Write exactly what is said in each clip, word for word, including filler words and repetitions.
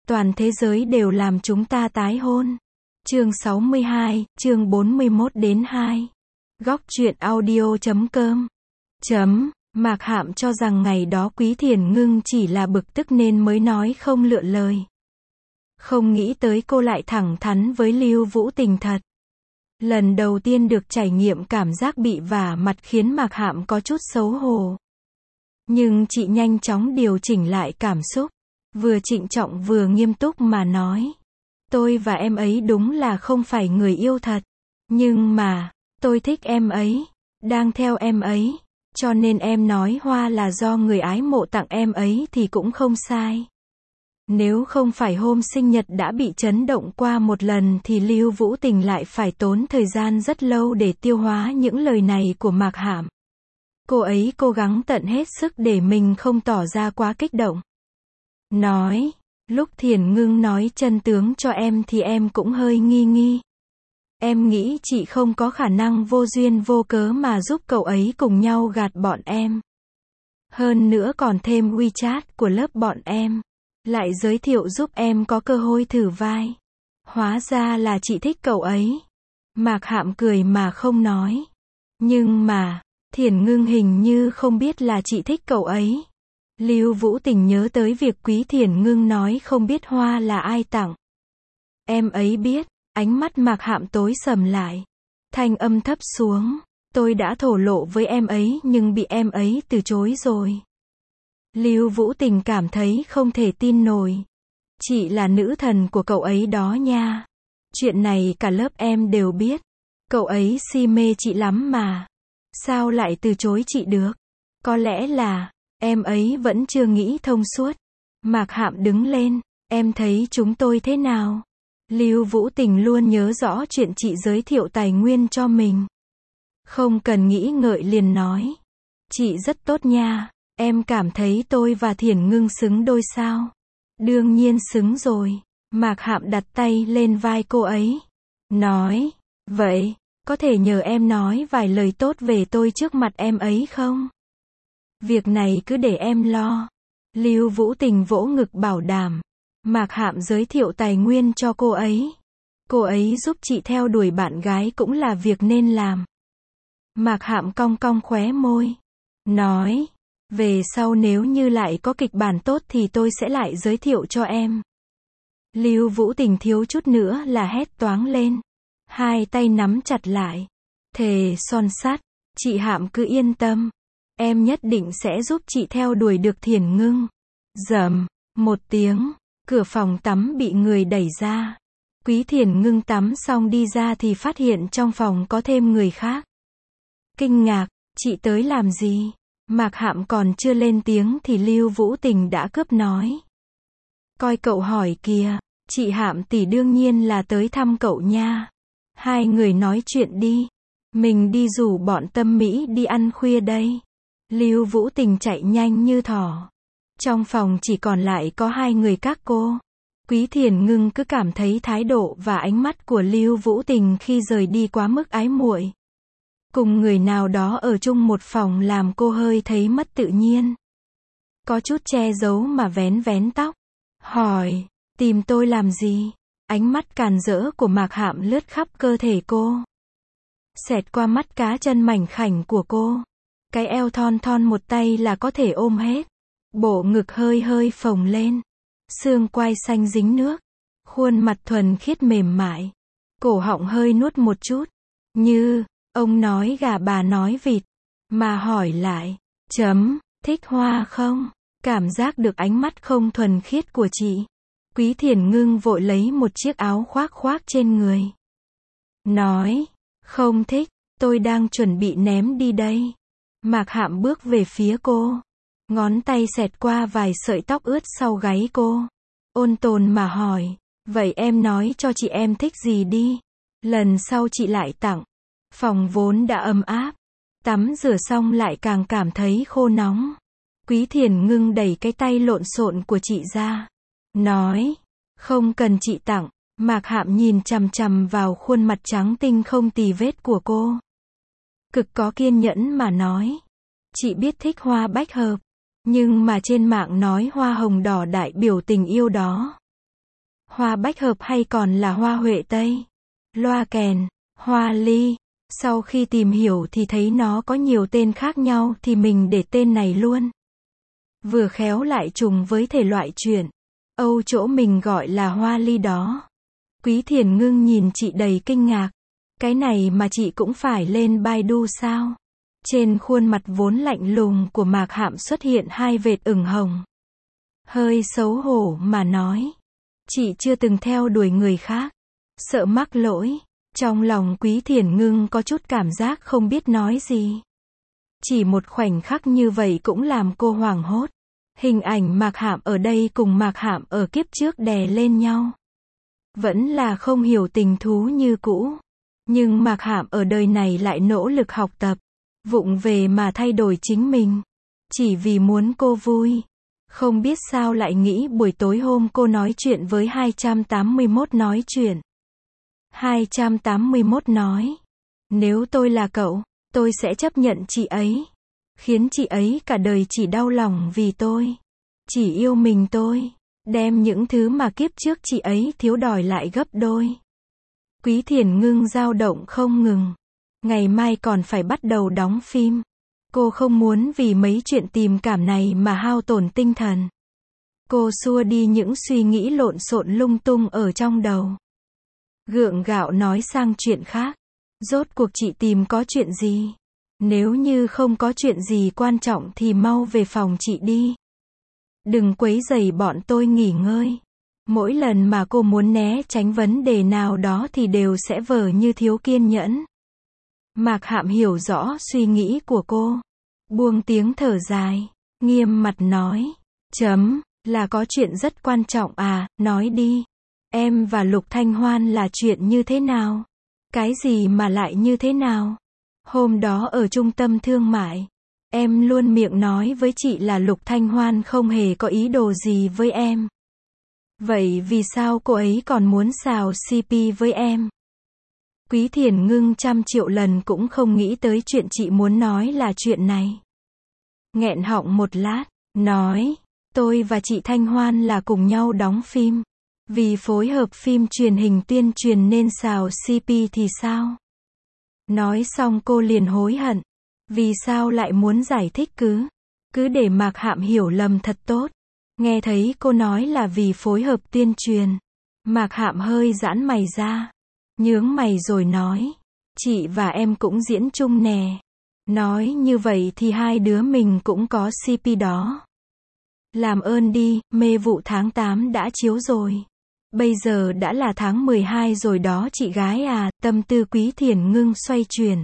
Toàn thế giới đều làm chúng ta tái hôn. Chương sáu mươi hai, chương bốn mươi mốt đến hai. Góc truyện audio chấm com. Chấm. Mạc Hạm cho rằng ngày đó Quý Thiền Ngưng chỉ là bực tức nên mới nói không lựa lời. Không nghĩ tới cô lại thẳng thắn với Lưu Vũ Tình thật. Lần đầu tiên được trải nghiệm cảm giác bị vả mặt khiến Mạc Hạm có chút xấu hổ. Nhưng chị nhanh chóng điều chỉnh lại cảm xúc. Vừa trịnh trọng vừa nghiêm túc mà nói. Tôi và em ấy đúng là không phải người yêu thật. Nhưng mà, tôi thích em ấy. Đang theo em ấy. Cho nên em nói hoa là do người ái mộ tặng em ấy thì cũng không sai. Nếu không phải hôm sinh nhật đã bị chấn động qua một lần thì Lưu Vũ Tình lại phải tốn thời gian rất lâu để tiêu hóa những lời này của Mạc Hạm. Cô ấy cố gắng tận hết sức để mình không tỏ ra quá kích động. Nói, lúc Thiền Ngưng nói chân tướng cho em thì em cũng hơi nghi nghi. Em nghĩ chị không có khả năng vô duyên vô cớ mà giúp cậu ấy cùng nhau gạt bọn em. Hơn nữa còn thêm WeChat của lớp bọn em. Lại giới thiệu giúp em có cơ hội thử vai. Hóa ra là chị thích cậu ấy. Mạc Hạm cười mà không nói. Nhưng mà, Thiền Ngưng hình như không biết là chị thích cậu ấy. Lưu Vũ Tình nhớ tới việc Quý Thiền Ngưng nói không biết hoa là ai tặng. Em ấy biết, ánh mắt Mạc Hạm tối sầm lại. Thanh âm thấp xuống, tôi đã thổ lộ với em ấy nhưng bị em ấy từ chối rồi. Lưu Vũ Tình cảm thấy không thể tin nổi. Chị là nữ thần của cậu ấy đó nha. Chuyện này cả lớp em đều biết. Cậu ấy si mê chị lắm mà. Sao lại từ chối chị được? Có lẽ là em ấy vẫn chưa nghĩ thông suốt. Mạc Hạm đứng lên. Em thấy chúng tôi thế nào? Lưu Vũ Tình luôn nhớ rõ chuyện chị giới thiệu tài nguyên cho mình. Không cần nghĩ ngợi liền nói. Chị rất tốt nha. Em cảm thấy tôi và Thiền Ngưng xứng đôi sao? Đương nhiên xứng rồi. Mạc Hạm đặt tay lên vai cô ấy. Nói. Vậy, có thể nhờ em nói vài lời tốt về tôi trước mặt em ấy không? Việc này cứ để em lo. Lưu Vũ Tình vỗ ngực bảo đảm. Mạc Hạm giới thiệu tài nguyên cho cô ấy. Cô ấy giúp chị theo đuổi bạn gái cũng là việc nên làm. Mạc Hạm cong cong khóe môi. Nói. Về sau nếu như lại có kịch bản tốt thì tôi sẽ lại giới thiệu cho em. Lưu Vũ Tình thiếu chút nữa là hét toáng lên. Hai tay nắm chặt lại. Thề son sắt. Chị Hạm cứ yên tâm. Em nhất định sẽ giúp chị theo đuổi được Thiền Ngưng. Rầm. Một tiếng. Cửa phòng tắm bị người đẩy ra. Quý Thiền Ngưng tắm xong đi ra thì phát hiện trong phòng có thêm người khác. Kinh ngạc. Chị tới làm gì? Mạc Hạm còn chưa lên tiếng thì Lưu Vũ Tình đã cướp nói. Coi cậu hỏi kìa. Chị Hạm tỷ đương nhiên là tới thăm cậu nha. Hai người nói chuyện đi. Mình đi rủ bọn Tâm Mỹ đi ăn khuya đây. Lưu Vũ Tình chạy nhanh như thỏ. Trong phòng chỉ còn lại có hai người các cô. Quý Thiền Ngưng cứ cảm thấy thái độ và ánh mắt của Lưu Vũ Tình khi rời đi quá mức ái muội. Cùng người nào đó ở chung một phòng làm cô hơi thấy mất tự nhiên. Có chút che giấu mà vén vén tóc. Hỏi, tìm tôi làm gì? Ánh mắt càn rỡ của Mạc Hạm lướt khắp cơ thể cô. Xẹt qua mắt cá chân mảnh khảnh của cô. Cái eo thon thon một tay là có thể ôm hết. Bộ ngực hơi hơi phồng lên. Xương quai xanh dính nước. Khuôn mặt thuần khiết mềm mại. Cổ họng hơi nuốt một chút. Như, ông nói gà bà nói vịt. Mà hỏi lại. Chấm, thích hoa không? Cảm giác được ánh mắt không thuần khiết của chị. Quý Thiền Ngưng vội lấy một chiếc áo khoác khoác trên người. Nói. Không thích, tôi đang chuẩn bị ném đi đây. Mạc Hạm bước về phía cô. Ngón tay xẹt qua vài sợi tóc ướt sau gáy cô. Ôn tồn mà hỏi. Vậy em nói cho chị em thích gì đi. Lần sau chị lại tặng. Phòng vốn đã ấm áp. Tắm rửa xong lại càng cảm thấy khô nóng. Quý Thiền Ngưng đẩy cái tay lộn xộn của chị ra. Nói. Không cần chị tặng. Mạc Hạm nhìn chằm chằm vào khuôn mặt trắng tinh không tì vết của cô. Cực có kiên nhẫn mà nói. Chị biết thích hoa bách hợp. Nhưng mà trên mạng nói hoa hồng đỏ đại biểu tình yêu đó. Hoa bách hợp hay còn là hoa huệ tây? Loa kèn, hoa ly. Sau khi tìm hiểu thì thấy nó có nhiều tên khác nhau thì mình để tên này luôn. Vừa khéo lại trùng với thể loại truyện Âu chỗ mình gọi là hoa ly đó. Quý Thiền Ngưng nhìn chị đầy kinh ngạc. Cái này mà chị cũng phải lên Baidu sao? Trên khuôn mặt vốn lạnh lùng của Mạc Hạm xuất hiện hai vệt ửng hồng. Hơi xấu hổ mà nói. Chị chưa từng theo đuổi người khác. Sợ mắc lỗi. Trong lòng Quý Thiền Ngưng có chút cảm giác không biết nói gì. Chỉ một khoảnh khắc như vậy cũng làm cô hoảng hốt. Hình ảnh Mạc Hạm ở đây cùng Mạc Hạm ở kiếp trước đè lên nhau. Vẫn là không hiểu tình thú như cũ. Nhưng Mạc Hạm ở đời này lại nỗ lực học tập. Vụng về mà thay đổi chính mình. Chỉ vì muốn cô vui. Không biết sao lại nghĩ buổi tối hôm cô nói chuyện với hai trăm tám mươi mốt nói chuyện. hai trăm tám mươi mốt nói. Nếu tôi là cậu, tôi sẽ chấp nhận chị ấy. Khiến chị ấy cả đời chỉ đau lòng vì tôi. Chỉ yêu mình tôi. Đem những thứ mà kiếp trước chị ấy thiếu đòi lại gấp đôi. Quý Thiền Ngưng dao động không ngừng. Ngày mai còn phải bắt đầu đóng phim. Cô không muốn vì mấy chuyện tình cảm này mà hao tổn tinh thần. Cô xua đi những suy nghĩ lộn xộn lung tung ở trong đầu. Gượng gạo nói sang chuyện khác. Rốt cuộc chị tìm có chuyện gì? Nếu như không có chuyện gì quan trọng thì mau về phòng chị đi. Đừng quấy rầy bọn tôi nghỉ ngơi. Mỗi lần mà cô muốn né tránh vấn đề nào đó thì đều sẽ vờ như thiếu kiên nhẫn. Mạc Hạm hiểu rõ suy nghĩ của cô. Buông tiếng thở dài. Nghiêm mặt nói. Chấm, là có chuyện rất quan trọng à, nói đi. Em và Lục Thanh Hoan là chuyện như thế nào? Cái gì mà lại như thế nào? Hôm đó ở trung tâm thương mại, em luôn miệng nói với chị là Lục Thanh Hoan không hề có ý đồ gì với em. Vậy vì sao cô ấy còn muốn xào xê pê với em? Quý Thiền Ngưng trăm triệu lần cũng không nghĩ tới chuyện chị muốn nói là chuyện này. Nghẹn họng một lát, nói, tôi và chị Thanh Hoan là cùng nhau đóng phim. Vì phối hợp phim truyền hình tuyên truyền nên xào xê pê thì sao? Nói xong cô liền hối hận. Vì sao lại muốn giải thích cứ? Cứ để Mạc Hạm hiểu lầm thật tốt. Nghe thấy cô nói là vì phối hợp tuyên truyền. Mạc Hạm hơi giãn mày ra. Nhướng mày rồi nói. Chị và em cũng diễn chung nè. Nói như vậy thì hai đứa mình cũng có xê pê đó. Làm ơn đi, mê vụ tháng tám đã chiếu rồi. Bây giờ đã là tháng mười hai rồi đó chị gái à, tâm tư Quý Thiền Ngưng xoay chuyển.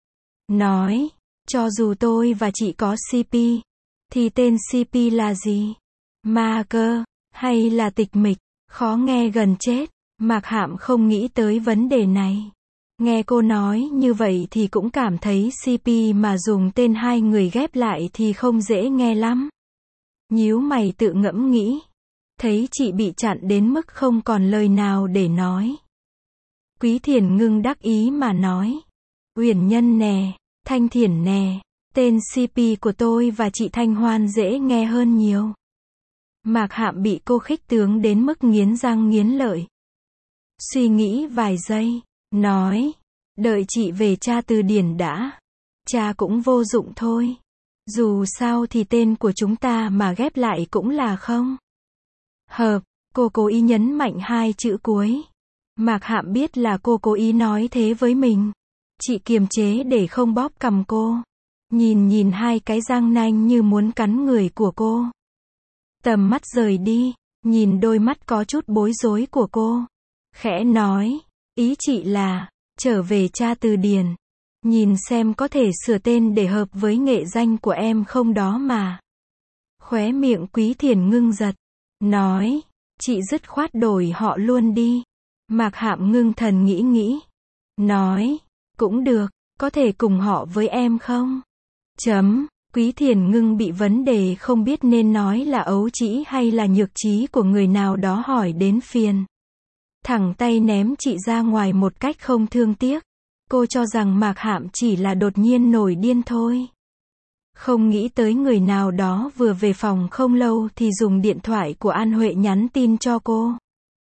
Nói, cho dù tôi và chị có xê pê, thì tên xê pê là gì? Ma cơ, hay là tịch mịch? Khó nghe gần chết. Mạc Hạm không nghĩ tới vấn đề này. Nghe cô nói như vậy thì cũng cảm thấy xê pê mà dùng tên hai người ghép lại thì không dễ nghe lắm. Nhíu mày tự ngẫm nghĩ. Thấy chị bị chặn đến mức không còn lời nào để nói. Quý Thiền Ngưng đắc ý mà nói. Uyển Nhân nè, Thanh Thiển nè, tên xê pê của tôi và chị Thanh Hoan dễ nghe hơn nhiều. Mạc Hạm bị cô khích tướng đến mức nghiến răng nghiến lợi. Suy nghĩ vài giây, nói, đợi chị về tra từ điển đã. Tra cũng vô dụng thôi. Dù sao thì tên của chúng ta mà ghép lại cũng là không hợp. Cô cố ý nhấn mạnh hai chữ cuối. Mạc Hạm biết là cô cố ý nói thế với mình. Chị kiềm chế để không bóp cằm cô. Nhìn nhìn hai cái răng nanh như muốn cắn người của cô. Tầm mắt rời đi, nhìn đôi mắt có chút bối rối của cô. Khẽ nói, ý chị là, trở về tra từ điển. Nhìn xem có thể sửa tên để hợp với nghệ danh của em không đó mà. Khóe miệng Quý Thiền Ngưng giật. Nói, chị dứt khoát đổi họ luôn đi. Mạc Hạm ngưng thần nghĩ nghĩ. Nói, cũng được, có thể cùng họ với em không? Chấm, Quý Thiền Ngưng bị vấn đề không biết nên nói là ấu trĩ hay là nhược trí của người nào đó hỏi đến phiền. Thẳng tay ném chị ra ngoài một cách không thương tiếc. Cô cho rằng Mạc Hạm chỉ là đột nhiên nổi điên thôi. Không nghĩ tới người nào đó vừa về phòng không lâu thì dùng điện thoại của An Huệ nhắn tin cho cô.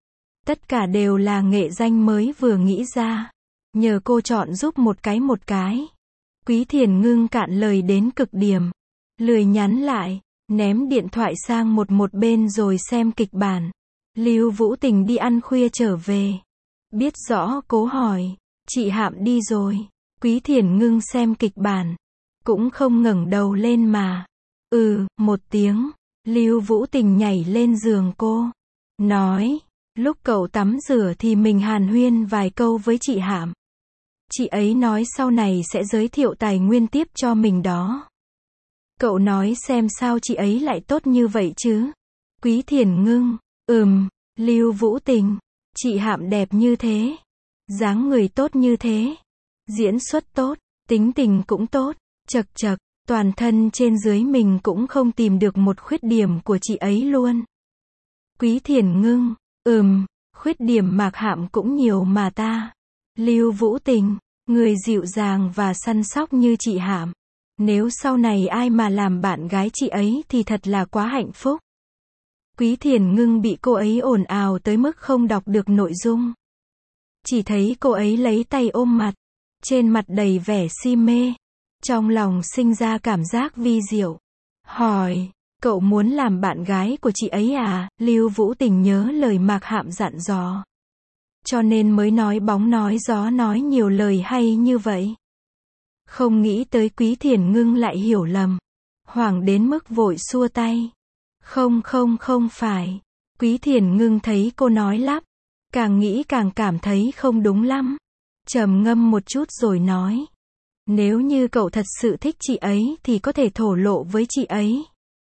Tất cả đều là nghệ danh mới vừa nghĩ ra. Nhờ cô chọn giúp một cái một cái. Quý Thiền Ngưng cạn lời đến cực điểm. Lười nhắn lại, ném điện thoại sang một một bên rồi xem kịch bản. Lưu Vũ Tình đi ăn khuya trở về. Biết rõ cố hỏi, chị Hạm đi rồi. Quý Thiền Ngưng xem kịch bản. Cũng không ngẩng đầu lên mà. Ừ, một tiếng. Lưu Vũ Tình nhảy lên giường cô. Nói, lúc cậu tắm rửa thì mình hàn huyên vài câu với chị Hạm. Chị ấy nói sau này sẽ giới thiệu tài nguyên tiếp cho mình đó. Cậu nói xem sao chị ấy lại tốt như vậy chứ. Quý Thiền Ngưng, ừm, Lưu Vũ Tình, chị Hạm đẹp như thế. Dáng người tốt như thế. Diễn xuất tốt, tính tình cũng tốt. Chật chật, toàn thân trên dưới mình cũng không tìm được một khuyết điểm của chị ấy luôn. Quý Thiền Ngưng, ừm, khuyết điểm Mạc Hạm cũng nhiều mà ta. Lưu Vũ Tình, người dịu dàng và săn sóc như chị Hạm. Nếu sau này ai mà làm bạn gái chị ấy thì thật là quá hạnh phúc. Quý Thiền Ngưng bị cô ấy ồn ào tới mức không đọc được nội dung. Chỉ thấy cô ấy lấy tay ôm mặt. Trên mặt đầy vẻ si mê. Trong lòng sinh ra cảm giác vi diệu. Hỏi, cậu muốn làm bạn gái của chị ấy à? Lưu Vũ Tình nhớ lời Mạc Hạm dặn dò. Cho nên mới nói bóng nói gió nói nhiều lời hay như vậy. Không nghĩ tới Quý Thiền Ngưng lại hiểu lầm. Hoảng đến mức vội xua tay. Không không không phải. Quý Thiền Ngưng thấy cô nói lắp. Càng nghĩ càng cảm thấy không đúng lắm. Trầm ngâm một chút rồi nói. Nếu như cậu thật sự thích chị ấy thì có thể thổ lộ với chị ấy.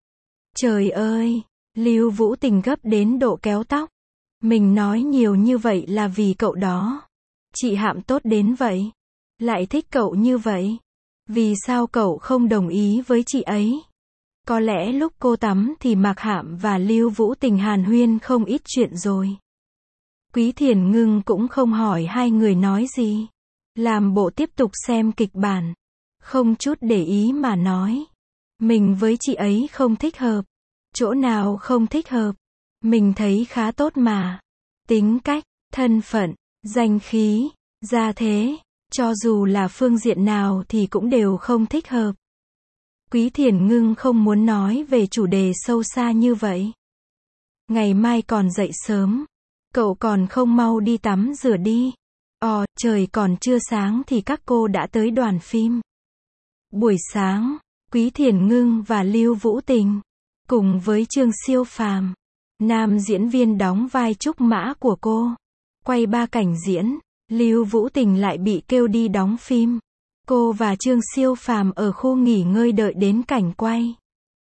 Trời ơi, Lưu Vũ Tình gấp đến độ kéo tóc. Mình nói nhiều như vậy là vì cậu đó. Chị Hạm tốt đến vậy. Lại thích cậu như vậy. Vì sao cậu không đồng ý với chị ấy? Có lẽ lúc cô tắm thì Mạc Hạm và Lưu Vũ Tình hàn huyên không ít chuyện rồi. Quý Thiền Ngưng cũng không hỏi hai người nói gì. Làm bộ tiếp tục xem kịch bản. Không chút để ý mà nói. Mình với chị ấy không thích hợp. Chỗ nào không thích hợp? Mình thấy khá tốt mà. Tính cách, thân phận, danh khí, gia thế. Cho dù là phương diện nào thì cũng đều không thích hợp. Quý Thiền Ngưng không muốn nói về chủ đề sâu xa như vậy. Ngày mai còn dậy sớm. Cậu còn không mau đi tắm rửa đi. Ồ, trời còn chưa sáng thì các cô đã tới đoàn phim. Buổi sáng, Quý Thiền Ngưng và Lưu Vũ Tình, cùng với Trương Siêu Phàm, nam diễn viên đóng vai Trúc Mã của cô, quay ba cảnh diễn. Lưu Vũ Tình lại bị kêu đi đóng phim. Cô và Trương Siêu Phàm ở khu nghỉ ngơi đợi đến cảnh quay.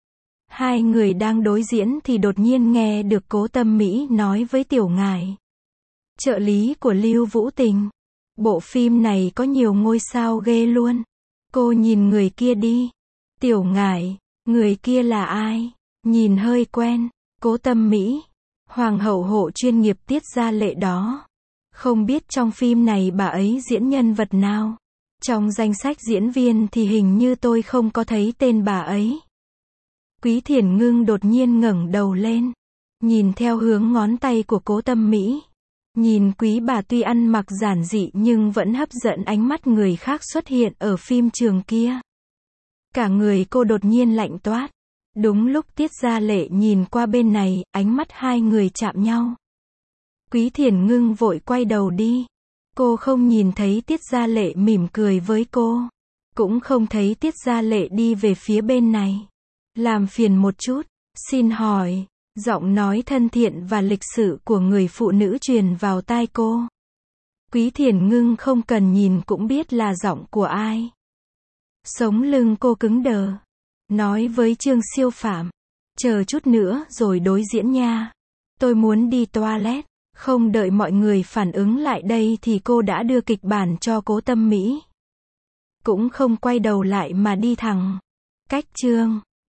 Hai người đang đối diễn thì đột nhiên nghe được Cố Tâm Mỹ nói với Tiểu Ngải, trợ lý của Lưu Vũ Tình. Bộ phim này có nhiều ngôi sao ghê luôn. Cô nhìn người kia đi. Tiểu Ngải, người kia là ai? Nhìn hơi quen. Cố Tâm Mỹ, Hoàng hậu hộ chuyên nghiệp Tiết Gia Lệ đó. Không biết trong phim này bà ấy diễn nhân vật nào. Trong danh sách diễn viên thì hình như tôi không có thấy tên bà ấy. Quý Thiền Ngưng đột nhiên ngẩng đầu lên. Nhìn theo hướng ngón tay của Cố Tâm Mỹ. Nhìn quý bà tuy ăn mặc giản dị nhưng vẫn hấp dẫn ánh mắt người khác xuất hiện ở phim trường kia. Cả người cô đột nhiên lạnh toát. Đúng lúc Tiết Gia Lệ nhìn qua bên này, ánh mắt hai người chạm nhau. Quý Thiền Ngưng vội quay đầu đi. Cô không nhìn thấy Tiết Gia Lệ mỉm cười với cô. Cũng không thấy Tiết Gia Lệ đi về phía bên này. Làm phiền một chút, xin hỏi. Giọng nói thân thiện và lịch sự của người phụ nữ truyền vào tai cô. Quý Thiền Ngưng không cần nhìn cũng biết là giọng của ai. Sống lưng cô cứng đờ. Nói với Trương Siêu Phàm, chờ chút nữa rồi đối diễn nha. Tôi muốn đi toilet. Không đợi mọi người phản ứng lại đây thì cô đã đưa kịch bản cho Cố Tâm Mỹ. Cũng không quay đầu lại mà đi thẳng. Cách chương